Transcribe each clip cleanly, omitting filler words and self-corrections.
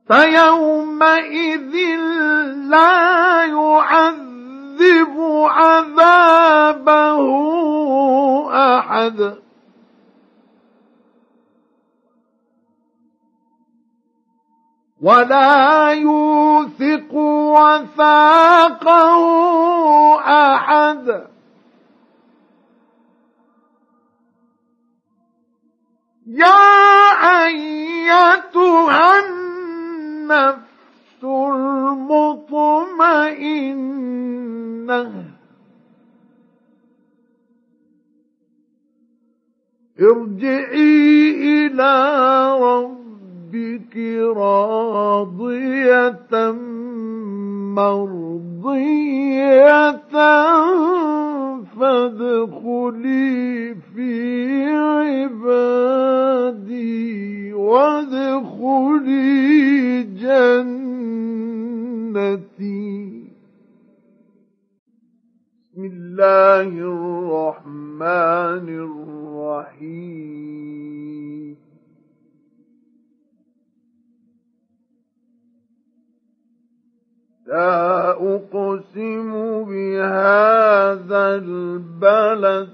فيومئذ لا يعذب عذابه أحد ولا يوثق وثاقه أحد. يا أيتها النفس المطمئنة ارجعي إلى ربك راضية مرضية فادخلي في عبادي وادخلي جنتي. بسم الله الرحمن الرحيم. لا أقسم بهذا البلد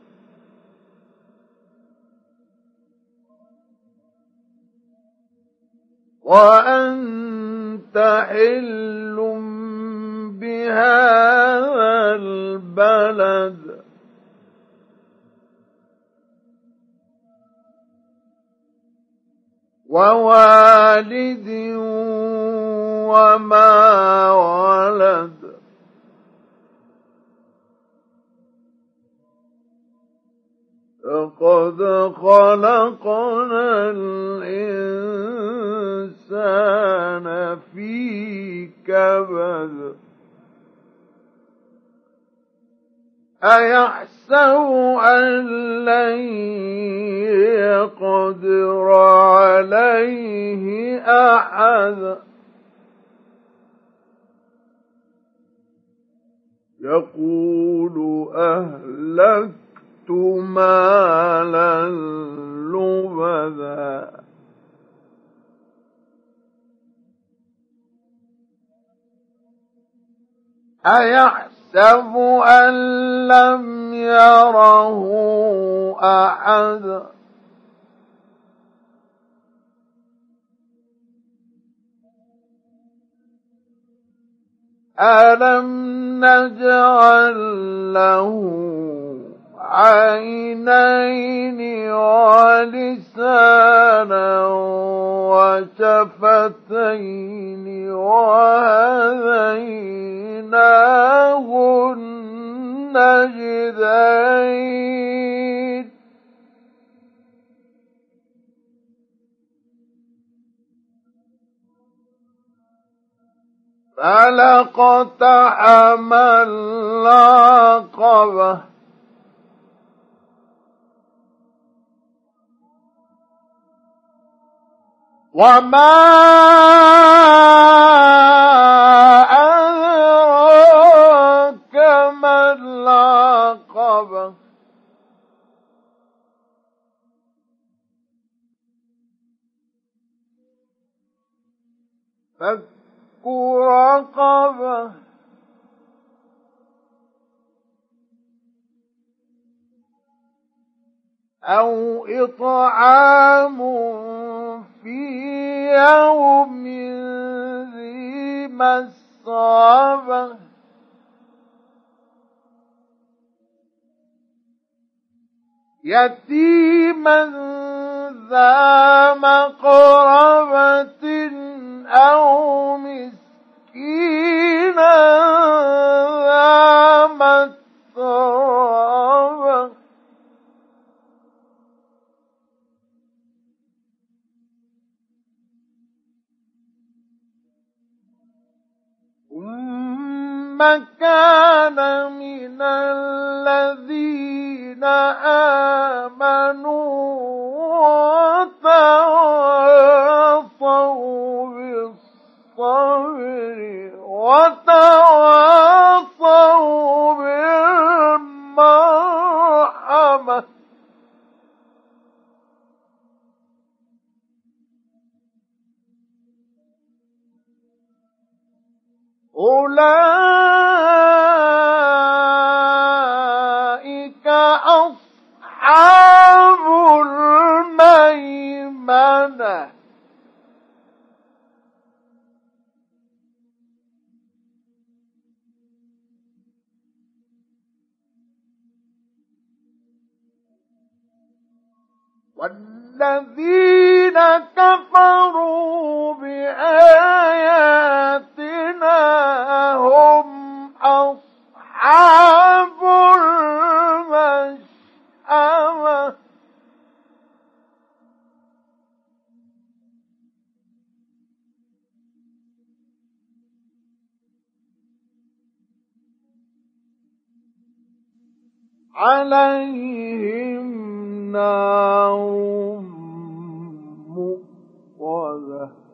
وأنت حل بهذا البلد ووالد وما ولد لقد خلقنا الإنسان في كبد أيحسب أن لن يقدر عليه أحد يقول أهلكت مالا لبدا أيحسب أن لم يره أحد ألم نجعل له عينين ولسانا وشفتين وهديناه النجدين فلاقتحم العقبة وما أدراك ما العقبة فك رقبة أو إطعام في يوم ذي مسغبة يتيما ذا مقربة أو مسكينا ذا متربة ثم كان من الذين آمنوا وتواصوا بالصبر وتواصوا بالمرحمة أولئك أصحاب الميمنة والذين كفروا بآياتنا هم أصحاب المشأمة عليهم نار مؤصدة